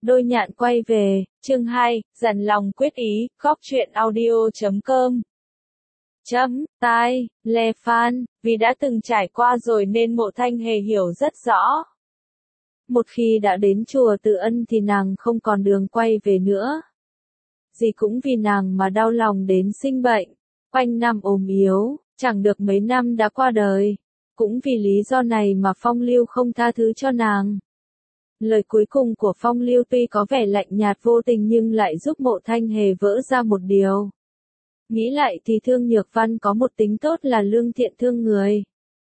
Đôi nhạn quay về, chương 2, dằn lòng quyết ý, góc truyện audio.com. Tai, Lê Phan, vì đã từng trải qua rồi nên Mộ Thanh Hề hiểu rất rõ. Một khi đã đến chùa Từ Ân thì nàng không còn đường quay về nữa. Dì cũng vì nàng mà đau lòng đến sinh bệnh, quanh năm ốm yếu, chẳng được mấy năm đã qua đời. Cũng vì lý do này mà Phong Lưu không tha thứ cho nàng. Lời cuối cùng của Phong Lưu tuy có vẻ lạnh nhạt vô tình nhưng lại giúp Mộ Thanh Hề vỡ ra một điều. Nghĩ lại thì Thương Nhược Văn có một tính tốt là lương thiện thương người.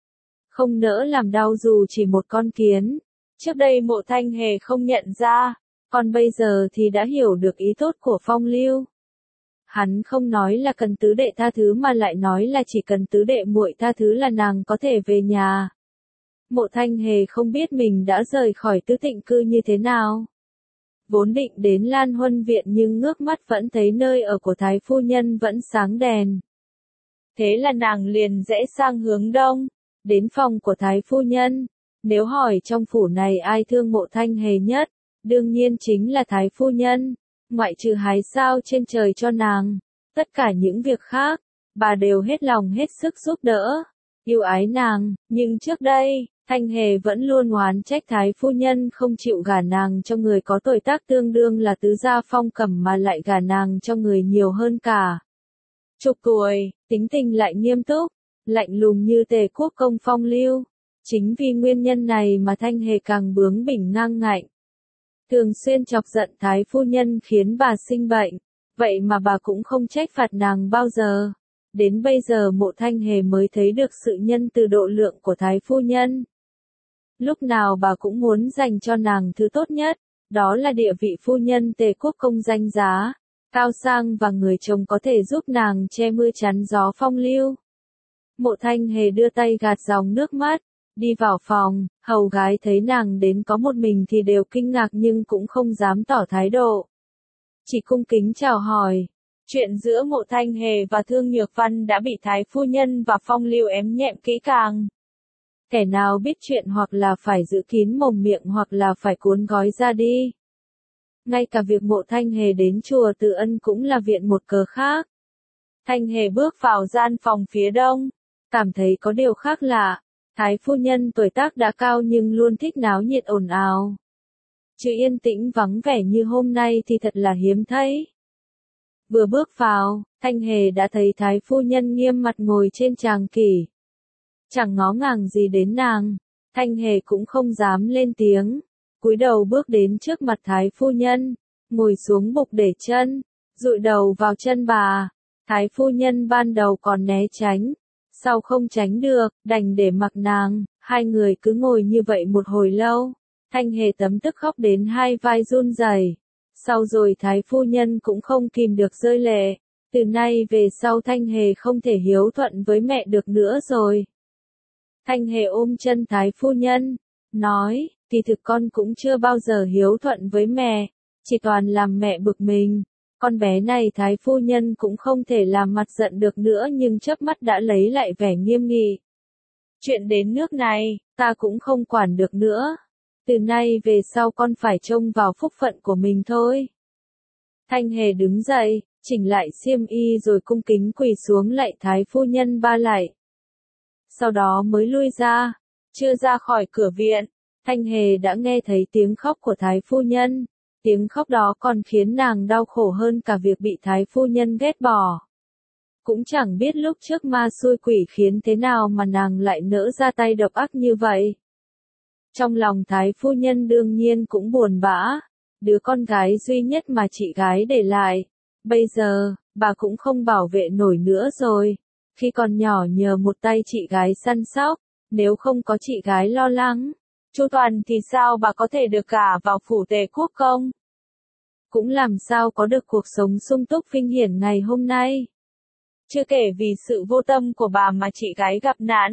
Không nỡ làm đau dù chỉ một con kiến. Trước đây Mộ Thanh Hề không nhận ra, còn bây giờ thì đã hiểu được ý tốt của Phong Lưu. Hắn không nói là cần tứ đệ tha thứ mà lại nói là chỉ cần tứ đệ muội tha thứ là nàng có thể về nhà. Mộ Thanh Hề không biết mình đã rời khỏi Tứ Tịnh Cư như thế nào. Vốn định đến Lan Huân Viện nhưng ngước mắt vẫn thấy nơi ở của Thái Phu Nhân vẫn sáng đèn. Thế là nàng liền rẽ sang hướng đông, đến phòng của Thái Phu Nhân. Nếu hỏi trong phủ này ai thương Mộ Thanh Hề nhất, đương nhiên chính là Thái Phu Nhân, ngoại trừ hái sao trên trời cho nàng. Tất cả những việc khác, bà đều hết lòng hết sức giúp đỡ, yêu ái nàng, nhưng trước đây, Thanh Hề vẫn luôn oán trách Thái Phu Nhân không chịu gả nàng cho người có tuổi tác tương đương là tứ gia Phong Cẩm mà lại gả nàng cho người nhiều hơn cả chục tuổi, tính tình lại nghiêm túc, lạnh lùng như Tề Quốc công Phong Lưu. Chính vì nguyên nhân này mà Thanh Hề càng bướng bỉnh ngang ngạnh. Thường xuyên chọc giận Thái Phu Nhân khiến bà sinh bệnh, vậy mà bà cũng không trách phạt nàng bao giờ. Đến bây giờ Mộ Thanh Hề mới thấy được sự nhân từ độ lượng của Thái Phu Nhân. Lúc nào bà cũng muốn dành cho nàng thứ tốt nhất, đó là địa vị phu nhân Tề Quốc công danh giá, cao sang và người chồng có thể giúp nàng che mưa chắn gió Phong Lưu. Mộ Thanh Hề đưa tay gạt dòng nước mắt, đi vào phòng, hầu gái thấy nàng đến có một mình thì đều kinh ngạc nhưng cũng không dám tỏ thái độ. Chỉ cung kính chào hỏi. Chuyện giữa Mộ Thanh Hề và Thương Nhược Văn đã bị Thái Phu Nhân và Phong Lưu ém nhẹm kỹ càng. Kẻ nào biết chuyện hoặc là phải giữ kín mồm miệng hoặc là phải cuốn gói ra đi. Ngay cả việc Mộ Thanh Hề đến chùa Từ Ân cũng là viện một cờ khác. Thanh Hề bước vào gian phòng phía đông, cảm thấy có điều khác lạ. Thái Phu Nhân tuổi tác đã cao nhưng luôn thích náo nhiệt ồn ào. Chứ yên tĩnh vắng vẻ như hôm nay thì thật là hiếm thấy. Vừa bước vào, Thanh Hề đã thấy Thái Phu Nhân nghiêm mặt ngồi trên tràng kỷ. Chẳng ngó ngàng gì đến nàng, Thanh Hề cũng không dám lên tiếng, cúi đầu bước đến trước mặt Thái Phu Nhân, ngồi xuống bục để chân, dụi đầu vào chân bà. Thái Phu Nhân ban đầu còn né tránh, sau không tránh được, đành để mặc nàng, hai người cứ ngồi như vậy một hồi lâu. Thanh Hề tấm tức khóc đến hai vai run rẩy. Sau rồi Thái Phu Nhân cũng không kìm được rơi lệ, từ nay về sau Thanh Hề không thể hiếu thuận với mẹ được nữa rồi. Thanh Hề ôm chân Thái Phu Nhân, nói, kỳ thực con cũng chưa bao giờ hiếu thuận với mẹ, chỉ toàn làm mẹ bực mình. Con bé này Thái Phu Nhân cũng không thể làm mặt giận được nữa nhưng chớp mắt đã lấy lại vẻ nghiêm nghị. Chuyện đến nước này, ta cũng không quản được nữa. Từ nay về sau con phải trông vào phúc phận của mình thôi. Thanh Hề đứng dậy, chỉnh lại xiêm y rồi cung kính quỳ xuống lạy Thái Phu Nhân ba lạy. Sau đó mới lui ra, chưa ra khỏi cửa viện, Thanh Hề đã nghe thấy tiếng khóc của Thái Phu Nhân. Tiếng khóc đó còn khiến nàng đau khổ hơn cả việc bị Thái Phu Nhân ghét bỏ. Cũng chẳng biết lúc trước ma xui quỷ khiến thế nào mà nàng lại nỡ ra tay độc ác như vậy. Trong lòng Thái Phu Nhân đương nhiên cũng buồn bã, đứa con gái duy nhất mà chị gái để lại. Bây giờ, bà cũng không bảo vệ nổi nữa rồi. Khi còn nhỏ nhờ một tay chị gái săn sóc, nếu không có chị gái lo lắng, chu toàn thì sao bà có thể được gả vào phủ Tề Quốc công? Cũng làm sao có được cuộc sống sung túc vinh hiển ngày hôm nay? Chưa kể vì sự vô tâm của bà mà chị gái gặp nạn.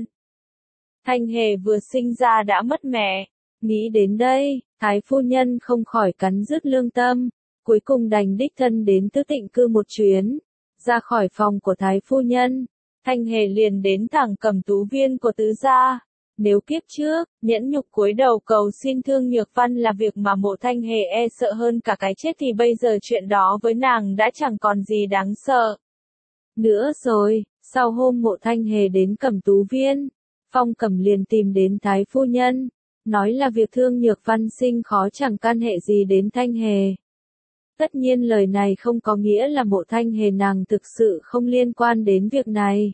Thanh Hề vừa sinh ra đã mất mẹ. Nghĩ đến đây, Thái Phu Nhân không khỏi cắn rứt lương tâm, cuối cùng đành đích thân đến Tứ Tịnh Cư một chuyến. Ra khỏi phòng của Thái Phu Nhân, Thanh Hề liền đến thẳng Cẩm Tú Viên của tứ gia. Nếu kiếp trước, nhẫn nhục cúi đầu cầu xin Thương Nhược Văn là việc mà Mộ Thanh Hề e sợ hơn cả cái chết thì bây giờ chuyện đó với nàng đã chẳng còn gì đáng sợ nữa rồi. Sau hôm Mộ Thanh Hề đến Cẩm Tú Viên, Phong Cẩm liền tìm đến Thái phu nhân, nói là việc Thương Nhược Văn sinh khó chẳng can hệ gì đến Thanh Hề. Tất nhiên lời này không có nghĩa là Mộ Thanh Hề nàng thực sự không liên quan đến việc này.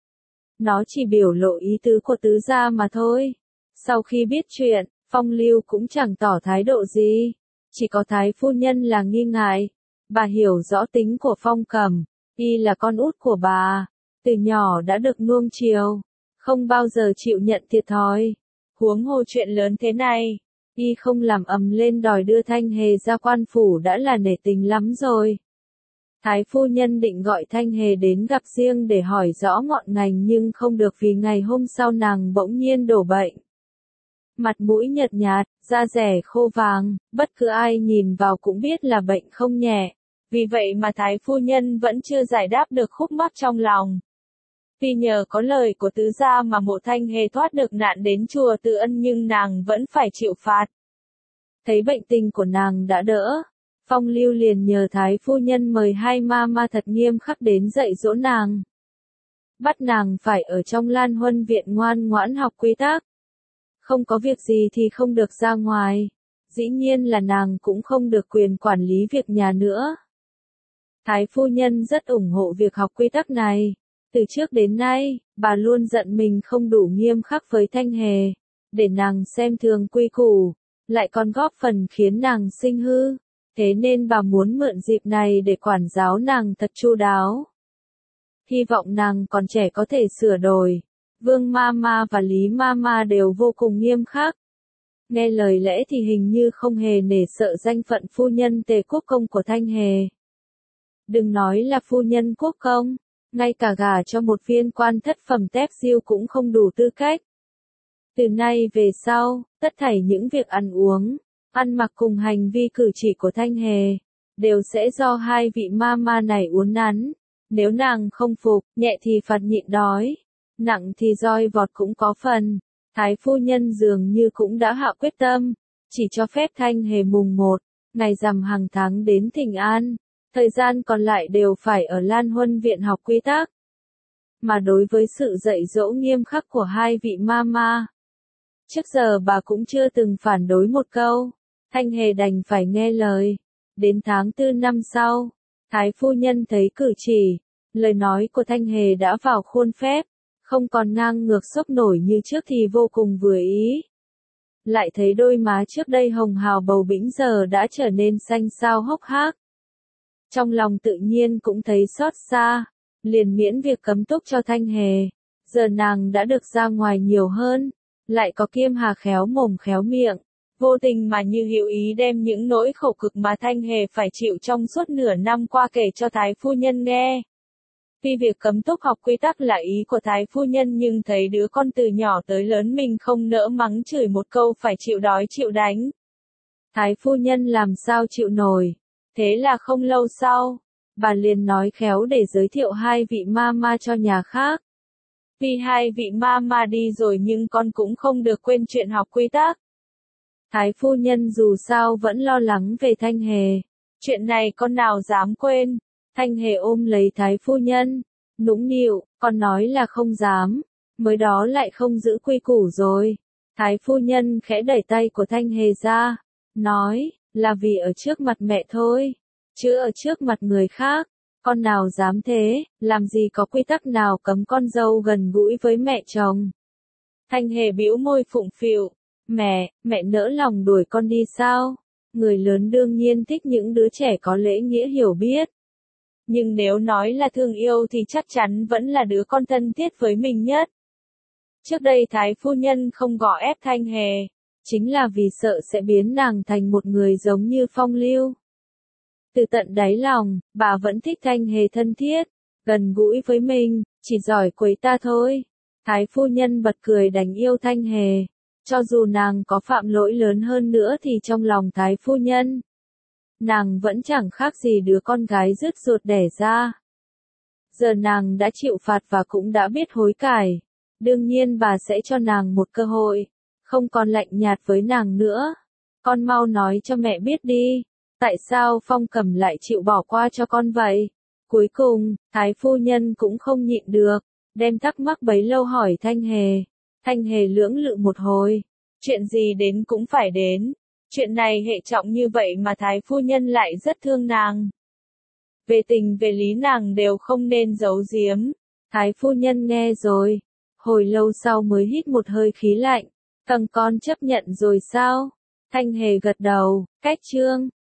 Nó chỉ biểu lộ ý tứ của tứ gia mà thôi. Sau khi biết chuyện, Phong Lưu cũng chẳng tỏ thái độ gì. Chỉ có Thái phu nhân là nghi ngại. Bà hiểu rõ tính của Phong Cẩm, y là con út của bà, từ nhỏ đã được nuông chiều, không bao giờ chịu nhận thiệt thòi. Huống hồ chuyện lớn thế này, y không làm ầm lên đòi đưa Thanh Hề ra quan phủ đã là nể tình lắm rồi. Thái phu nhân định gọi Thanh Hề đến gặp riêng để hỏi rõ ngọn ngành nhưng không được vì ngày hôm sau nàng bỗng nhiên đổ bệnh. Mặt mũi nhợt nhạt, da rẻ khô vàng, bất cứ ai nhìn vào cũng biết là bệnh không nhẹ. Vì vậy mà Thái phu nhân vẫn chưa giải đáp được khúc mắc trong lòng. Vì nhờ có lời của tứ gia mà Mộ Thanh Hề thoát được nạn đến chùa Từ Ân nhưng nàng vẫn phải chịu phạt. Thấy bệnh tình của nàng đã đỡ, Phong Lưu liền nhờ Thái phu nhân mời hai ma ma thật nghiêm khắc đến dạy dỗ nàng. Bắt nàng phải ở trong Lan Huân viện ngoan ngoãn học quy tắc. Không có việc gì thì không được ra ngoài. Dĩ nhiên là nàng cũng không được quyền quản lý việc nhà nữa. Thái phu nhân rất ủng hộ việc học quy tắc này. Từ trước đến nay, bà luôn giận mình không đủ nghiêm khắc với Thanh Hề, để nàng xem thường quy củ, lại còn góp phần khiến nàng sinh hư. Thế nên bà muốn mượn dịp này để quản giáo nàng thật chu đáo. Hy vọng nàng còn trẻ có thể sửa đổi. Vương Mama và Lý Mama đều vô cùng nghiêm khắc. Nghe lời lẽ thì hình như không hề nể sợ danh phận phu nhân Tề Quốc Công của Thanh Hề. Đừng nói là phu nhân quốc công, ngay cả gả cho một viên quan thất phẩm tép diêu cũng không đủ tư cách. Từ nay về sau, tất thảy những việc ăn uống, ăn mặc cùng hành vi cử chỉ của Thanh Hề, đều sẽ do hai vị mama này uốn nắn. Nếu nàng không phục, nhẹ thì phạt nhịn đói, nặng thì roi vọt cũng có phần. Thái phu nhân dường như cũng đã hạ quyết tâm, chỉ cho phép Thanh Hề mùng 1, ngày rằm hàng tháng đến Thịnh An, thời gian còn lại đều phải ở Lan Huân viện học quy tắc. Mà đối với sự dạy dỗ nghiêm khắc của hai vị mama, trước giờ bà cũng chưa từng phản đối một câu. Thanh Hề đành phải nghe lời. Đến tháng 4 năm sau, Thái phu nhân thấy cử chỉ, lời nói của Thanh Hề đã vào khuôn phép, không còn ngang ngược sốc nổi như trước thì vô cùng vừa ý. Lại thấy đôi má trước đây hồng hào bầu bĩnh giờ đã trở nên xanh xao hốc hác. Trong lòng tự nhiên cũng thấy xót xa, liền miễn việc cấm túc cho Thanh Hề. Giờ nàng đã được ra ngoài nhiều hơn, lại có Kiêm Hà khéo mồm khéo miệng, vô tình mà như hữu ý đem những nỗi khổ cực mà Thanh Hề phải chịu trong suốt nửa năm qua kể cho Thái phu nhân nghe. Vì việc cấm túc học quy tắc là ý của Thái phu nhân nhưng thấy đứa con từ nhỏ tới lớn mình không nỡ mắng chửi một câu phải chịu đói chịu đánh. Thái phu nhân làm sao chịu nổi. Thế là không lâu sau, bà liền nói khéo để giới thiệu hai vị mama cho nhà khác. Vì hai vị mama đi rồi nhưng con cũng không được quên chuyện học quy tắc. Thái phu nhân dù sao vẫn lo lắng về Thanh Hề. Chuyện này con nào dám quên. Thanh Hề ôm lấy Thái phu nhân, nũng nịu, con nói là không dám, mới đó lại không giữ quy củ rồi. Thái phu nhân khẽ đẩy tay của Thanh Hề ra, nói, là vì ở trước mặt mẹ thôi, chứ ở trước mặt người khác, con nào dám thế, làm gì có quy tắc nào cấm con dâu gần gũi với mẹ chồng. Thanh Hề bĩu môi phụng phịu, mẹ nỡ lòng đuổi con đi sao? Người lớn đương nhiên thích những đứa trẻ có lễ nghĩa hiểu biết. Nhưng nếu nói là thương yêu thì chắc chắn vẫn là đứa con thân thiết với mình nhất. Trước đây Thái phu nhân không gò ép Thanh Hề, chính là vì sợ sẽ biến nàng thành một người giống như Phong Lưu. Từ tận đáy lòng, bà vẫn thích Thanh Hề thân thiết, gần gũi với mình, chỉ giỏi quấy ta thôi. Thái phu nhân bật cười đành yêu Thanh Hề. Cho dù nàng có phạm lỗi lớn hơn nữa thì trong lòng Thái phu nhân, nàng vẫn chẳng khác gì đứa con gái rứt ruột đẻ ra. Giờ nàng đã chịu phạt và cũng đã biết hối cải. Đương nhiên bà sẽ cho nàng một cơ hội, không còn lạnh nhạt với nàng nữa. Con mau nói cho mẹ biết đi, tại sao Phong Cẩm lại chịu bỏ qua cho con vậy? Cuối cùng, Thái phu nhân cũng không nhịn được, đem thắc mắc bấy lâu hỏi Thanh Hề. Thanh Hề lưỡng lự một hồi, chuyện gì đến cũng phải đến, chuyện này hệ trọng như vậy mà Thái phu nhân lại rất thương nàng. Về tình về lý nàng đều không nên giấu giếm. Thái phu nhân nghe rồi, hồi lâu sau mới hít một hơi khí lạnh, con chấp nhận rồi sao? Thanh Hề gật đầu, cách chương